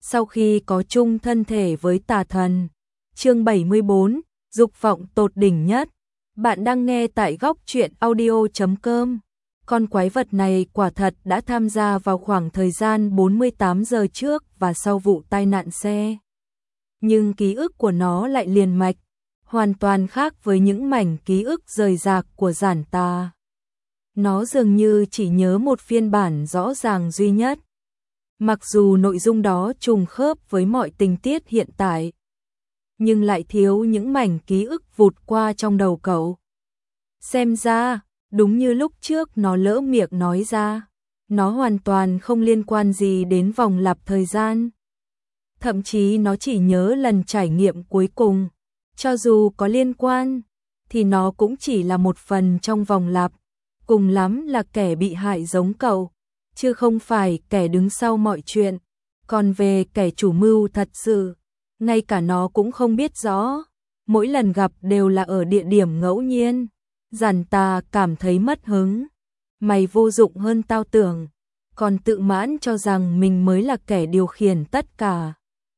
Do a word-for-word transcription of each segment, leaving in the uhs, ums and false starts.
sau khi có chung thân thể với tà thần. Chương bảy mươi bốn, dục vọng tột đỉnh nhất. Bạn đang nghe tại góc truyện audio chấm com. Con quái vật này quả thật đã tham gia vào khoảng thời gian bốn mươi tám giờ trước và sau vụ tai nạn xe. Nhưng ký ức của nó lại liền mạch, hoàn toàn khác với những mảnh ký ức rời rạc của Giản Tà. Nó dường như chỉ nhớ một phiên bản rõ ràng duy nhất. Mặc dù nội dung đó trùng khớp với mọi tình tiết hiện tại, nhưng lại thiếu những mảnh ký ức vụt qua trong đầu cậu. Xem ra, đúng như lúc trước nó lỡ miệng nói ra, nó hoàn toàn không liên quan gì đến vòng lặp thời gian. Thậm chí nó chỉ nhớ lần trải nghiệm cuối cùng. Cho dù có liên quan, thì nó cũng chỉ là một phần trong vòng lặp, cùng lắm là kẻ bị hại giống cậu, chứ không phải kẻ đứng sau mọi chuyện. Còn về kẻ chủ mưu thật sự, ngay cả nó cũng không biết rõ, mỗi lần gặp đều là ở địa điểm ngẫu nhiên. Giản Tà cảm thấy mất hứng. Mày vô dụng hơn tao tưởng, còn tự mãn cho rằng mình mới là kẻ điều khiển tất cả.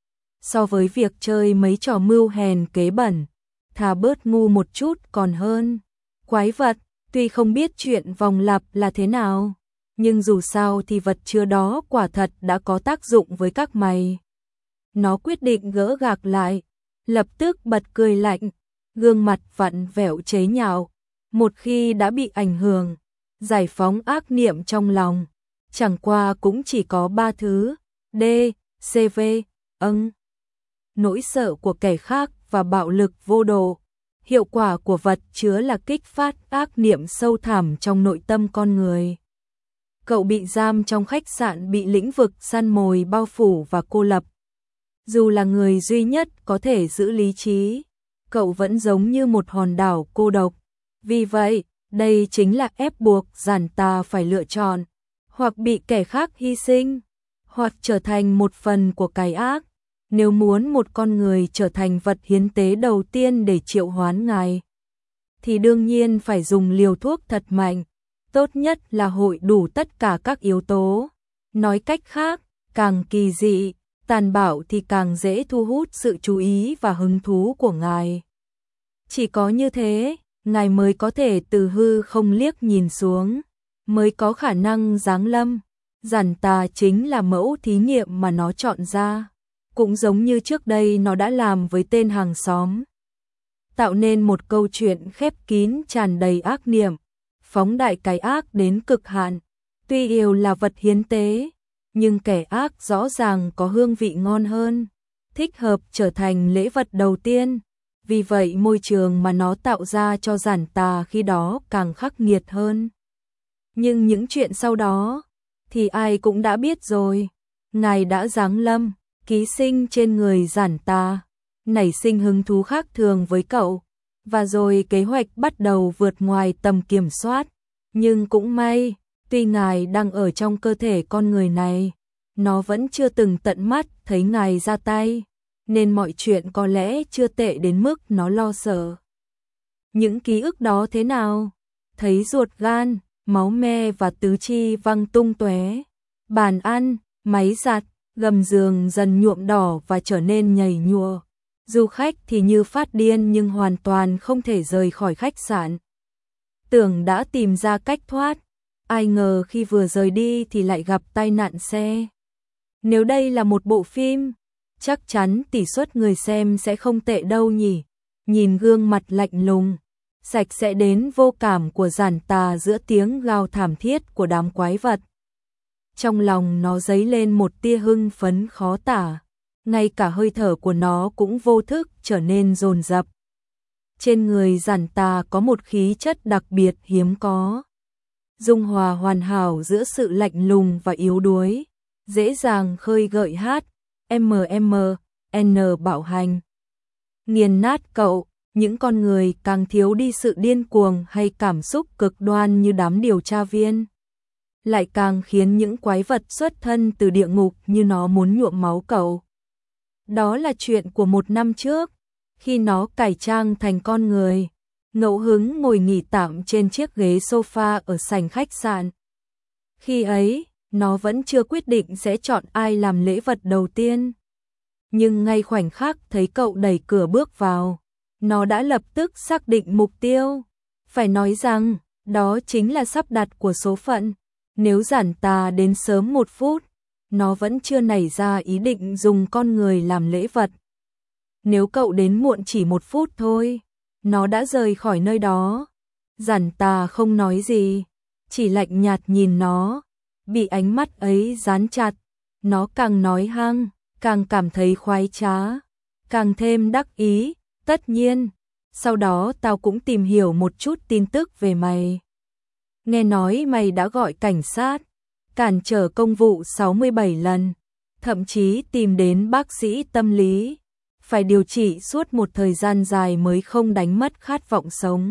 So với việc chơi mấy trò mưu hèn kế bẩn, thà bớt ngu một chút còn hơn. Quái vật, tuy không biết chuyện vòng lặp là thế nào, nhưng dù sao thì vật chứa đó quả thật đã có tác dụng với các mày. Nó quyết định gỡ gạc lại, lập tức bật cười lạnh, gương mặt vặn vẹo chế nhạo. Một khi đã bị ảnh hưởng, giải phóng ác niệm trong lòng, chẳng qua cũng chỉ có ba thứ: D, C, V, âng. Nỗi sợ của kẻ khác và bạo lực vô độ. Hiệu quả của vật chứa là kích phát ác niệm sâu thẳm trong nội tâm con người. Cậu bị giam trong khách sạn bị lĩnh vực săn mồi bao phủ và cô lập. Dù là người duy nhất có thể giữ lý trí, cậu vẫn giống như một hòn đảo cô độc. Vì vậy, đây chính là ép buộc Giản Tà phải lựa chọn, hoặc bị kẻ khác hy sinh, hoặc trở thành một phần của cái ác. Nếu muốn một con người trở thành vật hiến tế đầu tiên để triệu hoán ngài, thì đương nhiên phải dùng liều thuốc thật mạnh, tốt nhất là hội đủ tất cả các yếu tố. Nói cách khác, càng kỳ dị, tàn bạo thì càng dễ thu hút sự chú ý và hứng thú của ngài. Chỉ có như thế, ngài mới có thể từ hư không liếc nhìn xuống, mới có khả năng giáng lâm. Giản Tà chính là mẫu thí nghiệm mà nó chọn ra. Cũng giống như trước đây nó đã làm với tên hàng xóm. Tạo nên một câu chuyện khép kín tràn đầy ác niệm, phóng đại cái ác đến cực hạn. Tuy yêu là vật hiến tế, nhưng kẻ ác rõ ràng có hương vị ngon hơn, thích hợp trở thành lễ vật đầu tiên. Vì vậy môi trường mà nó tạo ra cho Giản Tà khi đó càng khắc nghiệt hơn. Nhưng những chuyện sau đó thì ai cũng đã biết rồi. Ngài đã giáng lâm, ký sinh trên người Giản Tà, nảy sinh hứng thú khác thường với cậu, và rồi kế hoạch bắt đầu vượt ngoài tầm kiểm soát. Nhưng cũng may, tuy ngài đang ở trong cơ thể con người này, nó vẫn chưa từng tận mắt thấy ngài ra tay, nên mọi chuyện có lẽ chưa tệ đến mức nó lo sợ. Những ký ức đó thế nào? Thấy ruột gan, máu me và tứ chi văng tung tóe, bàn ăn, máy giặt, gầm giường dần nhuộm đỏ và trở nên nhầy nhụa. Du khách thì như phát điên nhưng hoàn toàn không thể rời khỏi khách sạn. Tưởng đã tìm ra cách thoát, ai ngờ khi vừa rời đi thì lại gặp tai nạn xe. Nếu đây là một bộ phim, chắc chắn tỷ suất người xem sẽ không tệ đâu nhỉ. Nhìn gương mặt lạnh lùng, sạch sẽ đến vô cảm của Giản Tà giữa tiếng gào thảm thiết của đám quái vật, trong lòng nó dấy lên một tia hưng phấn khó tả, ngay cả hơi thở của nó cũng vô thức trở nên dồn dập. Trên người Giản Tà có một khí chất đặc biệt hiếm có, dung hòa hoàn hảo giữa sự lạnh lùng và yếu đuối, dễ dàng khơi gợi hát em em en bạo hành. Nghiền nát cậu, những con người càng thiếu đi sự điên cuồng hay cảm xúc cực đoan như đám điều tra viên, lại càng khiến những quái vật xuất thân từ địa ngục như nó muốn nhuộm máu cậu. Đó là chuyện của một năm trước, khi nó cải trang thành con người, ngẫu hứng ngồi nghỉ tạm trên chiếc ghế sofa ở sảnh khách sạn. Khi ấy, nó vẫn chưa quyết định sẽ chọn ai làm lễ vật đầu tiên. Nhưng ngay khoảnh khắc thấy cậu đẩy cửa bước vào, nó đã lập tức xác định mục tiêu. Phải nói rằng, đó chính là sắp đặt của số phận. Nếu Giản Tà đến sớm một phút, nó vẫn chưa nảy ra ý định dùng con người làm lễ vật. Nếu cậu đến muộn chỉ một phút thôi, nó đã rời khỏi nơi đó. Giản Tà không nói gì, chỉ lạnh nhạt nhìn nó. Bị ánh mắt ấy dán chặt, nó càng nói hăng, càng cảm thấy khoái trá, càng thêm đắc ý. Tất nhiên, sau đó tao cũng tìm hiểu một chút tin tức về mày. Nghe nói mày đã gọi cảnh sát, cản trở công vụ sáu mươi bảy lần, thậm chí tìm đến bác sĩ tâm lý, phải điều trị suốt một thời gian dài mới không đánh mất khát vọng sống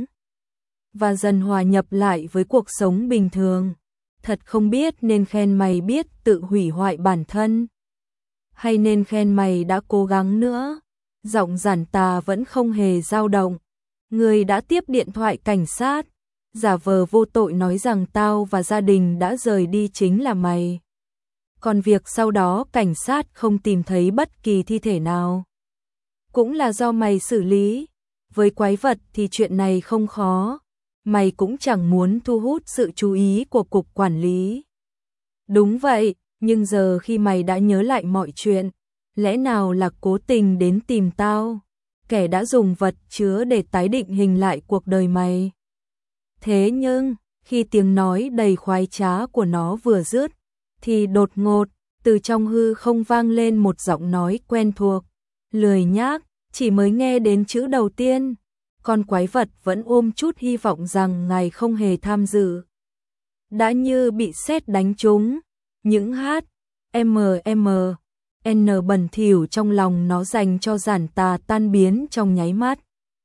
và dần hòa nhập lại với cuộc sống bình thường. Thật không biết nên khen mày biết tự hủy hoại bản thân, hay nên khen mày đã cố gắng nữa. Giọng Giản Tà vẫn không hề dao động. Người đã tiếp điện thoại cảnh sát, giả vờ vô tội nói rằng tao và gia đình đã rời đi chính là mày. Còn việc sau đó cảnh sát không tìm thấy bất kỳ thi thể nào, cũng là do mày xử lý. Với quái vật thì chuyện này không khó. Mày cũng chẳng muốn thu hút sự chú ý của cục quản lý. Đúng vậy, nhưng giờ khi mày đã nhớ lại mọi chuyện, lẽ nào là cố tình đến tìm tao, kẻ đã dùng vật chứa để tái định hình lại cuộc đời mày. Thế nhưng, khi tiếng nói đầy khoái trá của nó vừa dứt, thì đột ngột, từ trong hư không vang lên một giọng nói quen thuộc. Lười nhác, chỉ mới nghe đến chữ đầu tiên, con quái vật vẫn ôm chút hy vọng rằng ngài không hề tham dự. Đã như bị sét đánh trúng, những hát, M M, N bẩn thỉu trong lòng nó dành cho Giản Tà tan biến trong nháy mắt.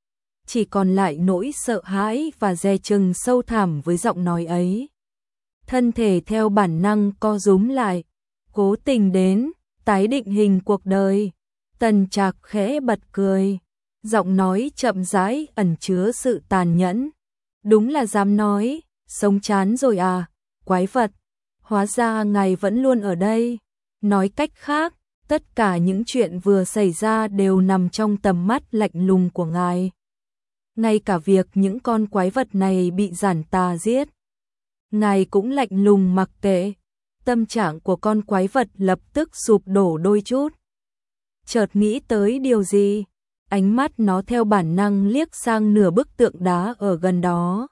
Chỉ còn lại nỗi sợ hãi và dè chừng sâu thẳm với giọng nói ấy. Thân thể theo bản năng co rúm lại, cố tình đến, tái định hình cuộc đời. Tần Trạc khẽ bật cười, giọng nói chậm rãi ẩn chứa sự tàn nhẫn. Đúng là dám nói, sống chán rồi à, quái vật, hóa ra ngài vẫn luôn ở đây. Nói cách khác, tất cả những chuyện vừa xảy ra đều nằm trong tầm mắt lạnh lùng của ngài. Ngay cả việc những con quái vật này bị Giản Tà giết, ngài cũng lạnh lùng mặc kệ. Tâm trạng của con quái vật lập tức sụp đổ đôi chút. Chợt nghĩ tới điều gì, ánh mắt nó theo bản năng liếc sang nửa bức tượng đá ở gần đó.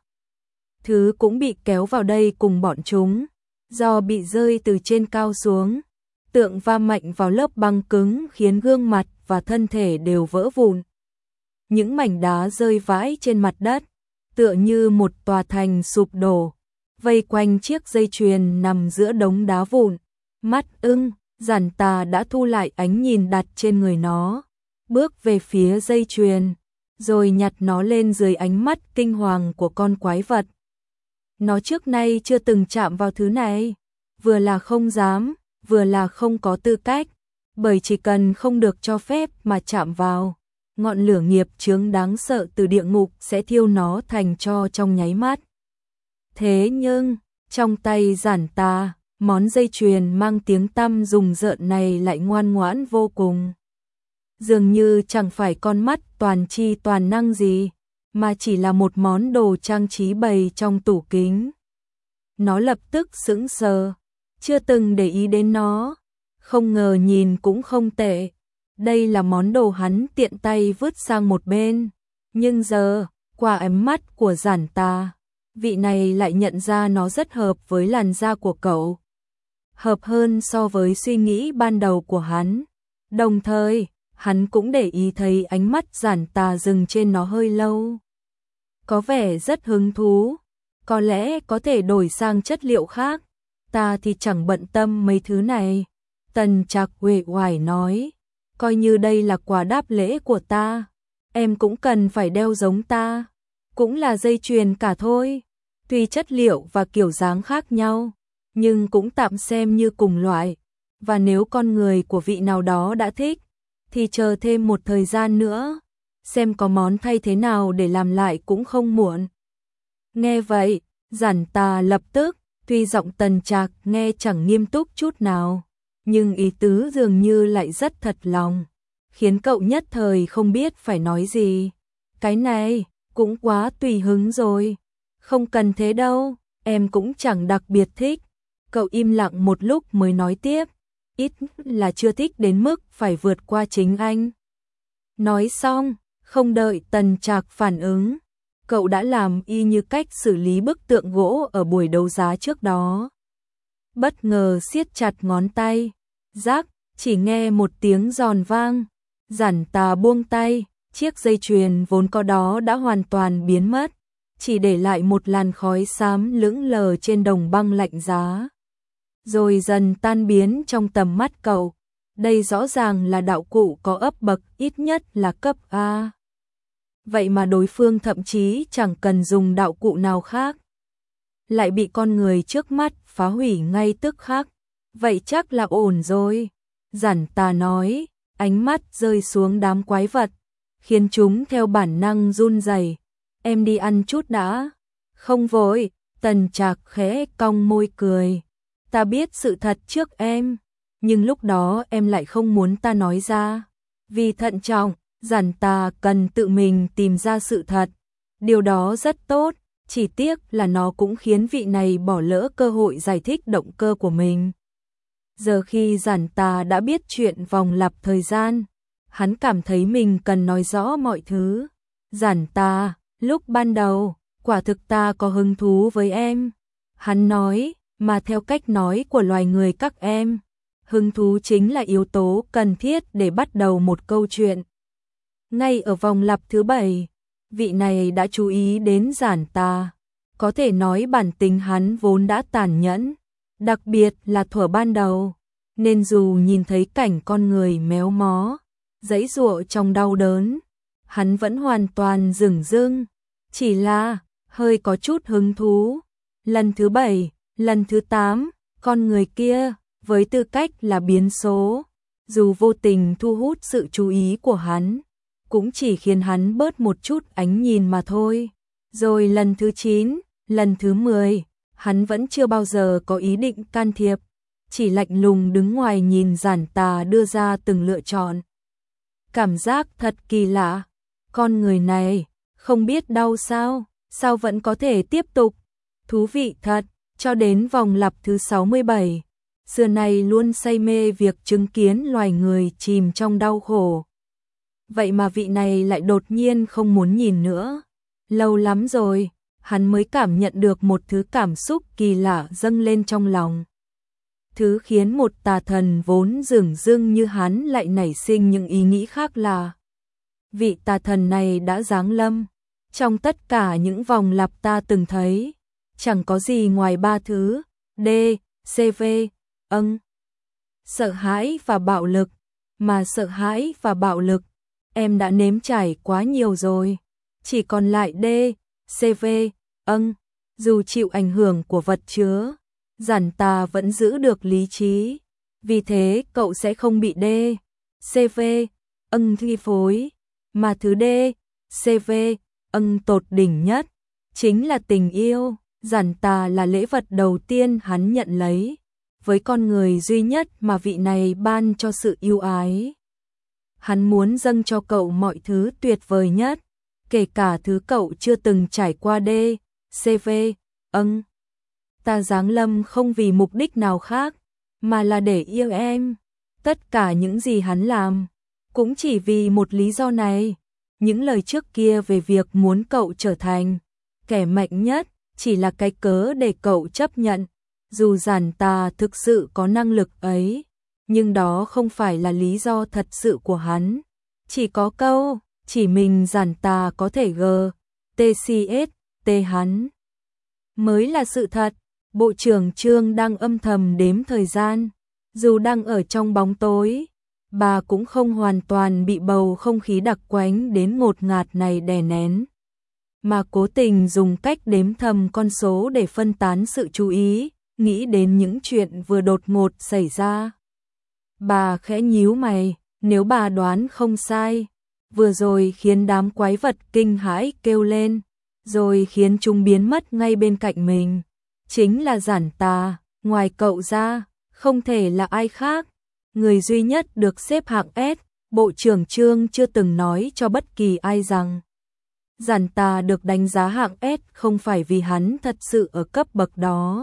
Thứ cũng bị kéo vào đây cùng bọn chúng, do bị rơi từ trên cao xuống. Tượng va mạnh vào lớp băng cứng khiến gương mặt và thân thể đều vỡ vụn. Những mảnh đá rơi vãi trên mặt đất, tựa như một tòa thành sụp đổ, vây quanh chiếc dây chuyền nằm giữa đống đá vụn. Mắt ưng, Giản Tà đã thu lại ánh nhìn đặt trên người nó, bước về phía dây chuyền, rồi nhặt nó lên dưới ánh mắt kinh hoàng của con quái vật. Nó trước nay chưa từng chạm vào thứ này, vừa là không dám, vừa là không có tư cách, bởi chỉ cần không được cho phép mà chạm vào, ngọn lửa nghiệp chướng đáng sợ từ địa ngục sẽ thiêu nó thành tro trong nháy mắt. Thế nhưng, trong tay Giản Tà, món dây chuyền mang tiếng tăm rùng rợn này lại ngoan ngoãn vô cùng. Dường như chẳng phải con mắt toàn chi toàn năng gì, mà chỉ là một món đồ trang trí bày trong tủ kính. Nó lập tức sững sờ, chưa từng để ý đến nó, không ngờ nhìn cũng không tệ. Đây là món đồ hắn tiện tay vứt sang một bên, nhưng giờ, qua ánh mắt của Giản Tà, vị này lại nhận ra nó rất hợp với làn da của cậu. Hợp hơn so với suy nghĩ ban đầu của hắn. Đồng thời, hắn cũng để ý thấy ánh mắt Giản Tà dừng trên nó hơi lâu. Có vẻ rất hứng thú, có lẽ có thể đổi sang chất liệu khác, ta thì chẳng bận tâm mấy thứ này. Tần Trạc uể oải nói, coi như đây là quà đáp lễ của ta, em cũng cần phải đeo giống ta, cũng là dây chuyền cả thôi, tuy chất liệu và kiểu dáng khác nhau, nhưng cũng tạm xem như cùng loại, và nếu con người của vị nào đó đã thích, thì chờ thêm một thời gian nữa, xem có món thay thế nào để làm lại cũng không muộn. Nghe vậy, Giản Tà lập tức Tuy giọng Tần Trạc nghe chẳng nghiêm túc chút nào, nhưng ý tứ dường như lại rất thật lòng, khiến cậu nhất thời không biết phải nói gì. Cái này cũng quá tùy hứng rồi. Không cần thế đâu, em cũng chẳng đặc biệt thích. Cậu im lặng một lúc mới nói tiếp, ít là chưa thích đến mức phải vượt qua chính anh. Nói xong, không đợi Tần Trạc phản ứng, cậu đã làm y như cách xử lý bức tượng gỗ ở buổi đấu giá trước đó. Bất ngờ siết chặt ngón tay, rắc, chỉ nghe một tiếng giòn vang, Giản Tà buông tay, chiếc dây chuyền vốn có đó đã hoàn toàn biến mất, chỉ để lại một làn khói xám lững lờ trên đồng băng lạnh giá, rồi dần tan biến trong tầm mắt cậu. Đây rõ ràng là đạo cụ có ấp bậc ít nhất là cấp A. Vậy mà đối phương thậm chí chẳng cần dùng đạo cụ nào khác, lại bị con người trước mắt phá hủy ngay tức khắc. Vậy chắc là ổn rồi, Giản Tà nói, ánh mắt rơi xuống đám quái vật, khiến chúng theo bản năng run rẩy. Em đi ăn chút đã. Không vội, Tần Trạc khẽ cong môi cười. Ta biết sự thật trước em, nhưng lúc đó em lại không muốn ta nói ra. Vì thận trọng, Giản Tà cần tự mình tìm ra sự thật. Điều đó rất tốt, chỉ tiếc là nó cũng khiến vị này bỏ lỡ cơ hội giải thích động cơ của mình. Giờ khi Giản Tà đã biết chuyện vòng lặp thời gian, hắn cảm thấy mình cần nói rõ mọi thứ. Giản Tà, lúc ban đầu, quả thực ta có hứng thú với em. Hắn nói, mà theo cách nói của loài người các em, hứng thú chính là yếu tố cần thiết để bắt đầu một câu chuyện. Ngay ở vòng lặp thứ bảy, vị này đã chú ý đến Giản Tà. Có thể nói bản tính hắn vốn đã tàn nhẫn, đặc biệt là thuở ban đầu, nên dù nhìn thấy cảnh con người méo mó, giãy giụa trong đau đớn, hắn vẫn hoàn toàn dửng dưng, chỉ là hơi có chút hứng thú. Lần thứ bảy, lần thứ tám, con người kia, với tư cách là biến số, dù vô tình thu hút sự chú ý của hắn, cũng chỉ khiến hắn bớt một chút ánh nhìn mà thôi. Rồi lần thứ chín, lần thứ mười, hắn vẫn chưa bao giờ có ý định can thiệp, chỉ lạnh lùng đứng ngoài nhìn Giản Tà đưa ra từng lựa chọn. Cảm giác thật kỳ lạ, con người này, không biết đau sao, sao vẫn có thể tiếp tục. Thú vị thật, cho đến vòng lặp thứ sáu mươi bảy, xưa nay luôn say mê việc chứng kiến loài người chìm trong đau khổ. Vậy mà vị này lại đột nhiên không muốn nhìn nữa. Lâu lắm rồi, hắn mới cảm nhận được một thứ cảm xúc kỳ lạ dâng lên trong lòng. Thứ khiến một tà thần vốn dửng dưng như hắn lại nảy sinh những ý nghĩ khác là vị tà thần này đã giáng lâm. Trong tất cả những vòng lặp ta từng thấy, chẳng có gì ngoài ba thứ D, C, V, âng. Sợ hãi và bạo lực, mà sợ hãi và bạo lực, em đã nếm trải quá nhiều rồi. Chỉ còn lại D, C, V, âng. Dù chịu ảnh hưởng của vật chứa, Giản Tà vẫn giữ được lý trí, vì thế cậu sẽ không bị D, C, V, âng thi phối, mà thứ D, C, V, âng tột đỉnh nhất, chính là tình yêu. Giản Tà là lễ vật đầu tiên hắn nhận lấy, với con người duy nhất mà vị này ban cho sự yêu ái. Hắn muốn dâng cho cậu mọi thứ tuyệt vời nhất, kể cả thứ cậu chưa từng trải qua. D, C, V, âng. Ta giáng lâm không vì mục đích nào khác, mà là để yêu em. Tất cả những gì hắn làm, cũng chỉ vì một lý do này. Những lời trước kia về việc muốn cậu trở thành kẻ mạnh nhất, chỉ là cái cớ để cậu chấp nhận. Dù Giản Tà thực sự có năng lực ấy, nhưng đó không phải là lý do thật sự của hắn. Chỉ có câu, chỉ mình Giản Tà có thể G, T C S, T hắn mới là sự thật. Bộ trưởng Trương đang âm thầm đếm thời gian, dù đang ở trong bóng tối, bà cũng không hoàn toàn bị bầu không khí đặc quánh đến ngột ngạt này đè nén, mà cố tình dùng cách đếm thầm con số để phân tán sự chú ý, nghĩ đến những chuyện vừa đột ngột xảy ra. Bà khẽ nhíu mày, nếu bà đoán không sai, vừa rồi khiến đám quái vật kinh hãi kêu lên, rồi khiến chúng biến mất ngay bên cạnh mình, chính là Giản Tà, ngoài cậu ra, không thể là ai khác. Người duy nhất được xếp hạng S, Bộ trưởng Trương chưa từng nói cho bất kỳ ai rằng Giản Tà được đánh giá hạng S không phải vì hắn thật sự ở cấp bậc đó,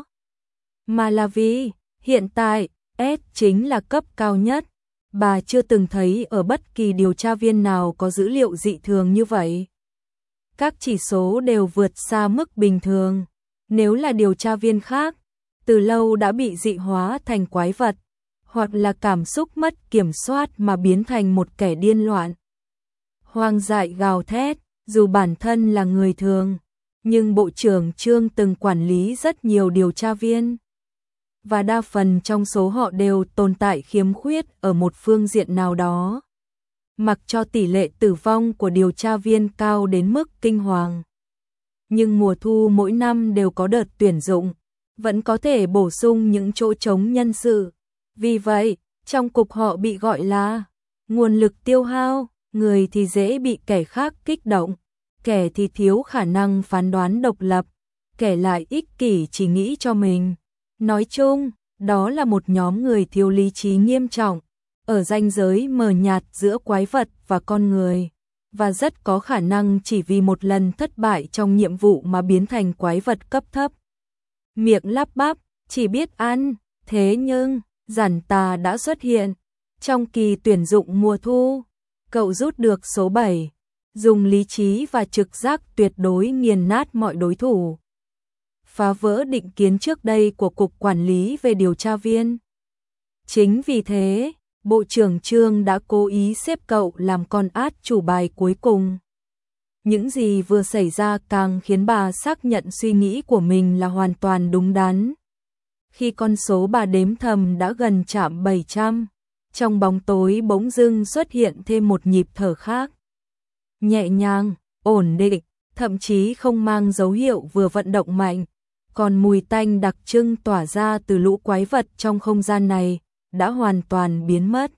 mà là vì hiện tại S chính là cấp cao nhất. Bà chưa từng thấy ở bất kỳ điều tra viên nào có dữ liệu dị thường như vậy. Các chỉ số đều vượt xa mức bình thường. Nếu là điều tra viên khác, từ lâu đã bị dị hóa thành quái vật, hoặc là cảm xúc mất kiểm soát mà biến thành một kẻ điên loạn. Hoang dại gào thét, dù bản thân là người thường, nhưng Bộ trưởng Trương từng quản lý rất nhiều điều tra viên. Và đa phần trong số họ đều tồn tại khiếm khuyết ở một phương diện nào đó. Mặc cho tỷ lệ tử vong của điều tra viên cao đến mức kinh hoàng. Nhưng mùa thu mỗi năm đều có đợt tuyển dụng, vẫn có thể bổ sung những chỗ trống nhân sự. Vì vậy, trong cục họ bị gọi là nguồn lực tiêu hao, người thì dễ bị kẻ khác kích động, kẻ thì thiếu khả năng phán đoán độc lập, kẻ lại ích kỷ chỉ nghĩ cho mình. Nói chung, đó là một nhóm người thiếu lý trí nghiêm trọng, ở ranh giới mờ nhạt giữa quái vật và con người, và rất có khả năng chỉ vì một lần thất bại trong nhiệm vụ mà biến thành quái vật cấp thấp. Miệng lắp bắp, chỉ biết ăn, thế nhưng, Giản Tà đã xuất hiện. Trong kỳ tuyển dụng mùa thu, cậu rút được số bảy, dùng lý trí và trực giác tuyệt đối nghiền nát mọi đối thủ, phá vỡ định kiến trước đây của Cục Quản lý về điều tra viên. Chính vì thế, Bộ trưởng Trương đã cố ý xếp cậu làm con át chủ bài cuối cùng. Những gì vừa xảy ra càng khiến bà xác nhận suy nghĩ của mình là hoàn toàn đúng đắn. Khi con số bà đếm thầm đã gần chạm bảy trăm, trong bóng tối bỗng dưng xuất hiện thêm một nhịp thở khác. Nhẹ nhàng, ổn định, thậm chí không mang dấu hiệu vừa vận động mạnh, còn mùi tanh đặc trưng tỏa ra từ lũ quái vật trong không gian này đã hoàn toàn biến mất.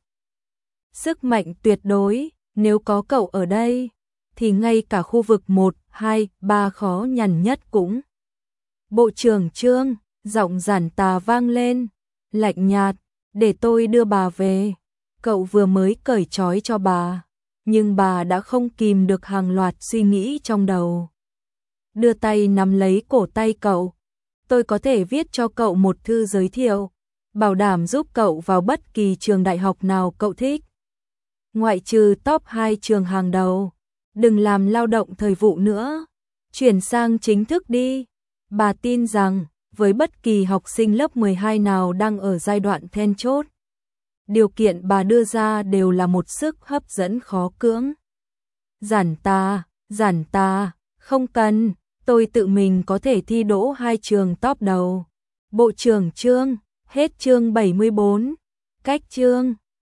Sức mạnh tuyệt đối, nếu có cậu ở đây, thì ngay cả khu vực một, hai, ba khó nhằn nhất cũng. Bộ trưởng Trương, giọng Giản Tà vang lên, lạnh nhạt, để tôi đưa bà về. Cậu vừa mới cởi trói cho bà, nhưng bà đã không kìm được hàng loạt suy nghĩ trong đầu. Đưa tay nắm lấy cổ tay cậu, tôi có thể viết cho cậu một thư giới thiệu, bảo đảm giúp cậu vào bất kỳ trường đại học nào cậu thích. Ngoại trừ top hai trường hàng đầu, đừng làm lao động thời vụ nữa, chuyển sang chính thức đi. Bà tin rằng, với bất kỳ học sinh lớp mười hai nào đang ở giai đoạn then chốt, điều kiện bà đưa ra đều là một sức hấp dẫn khó cưỡng. Giản Tà, Giản Tà, không cần, tôi tự mình có thể thi đỗ hai trường top đầu. Bộ trưởng Trương, hết chương bảy mươi bốn, cách chương.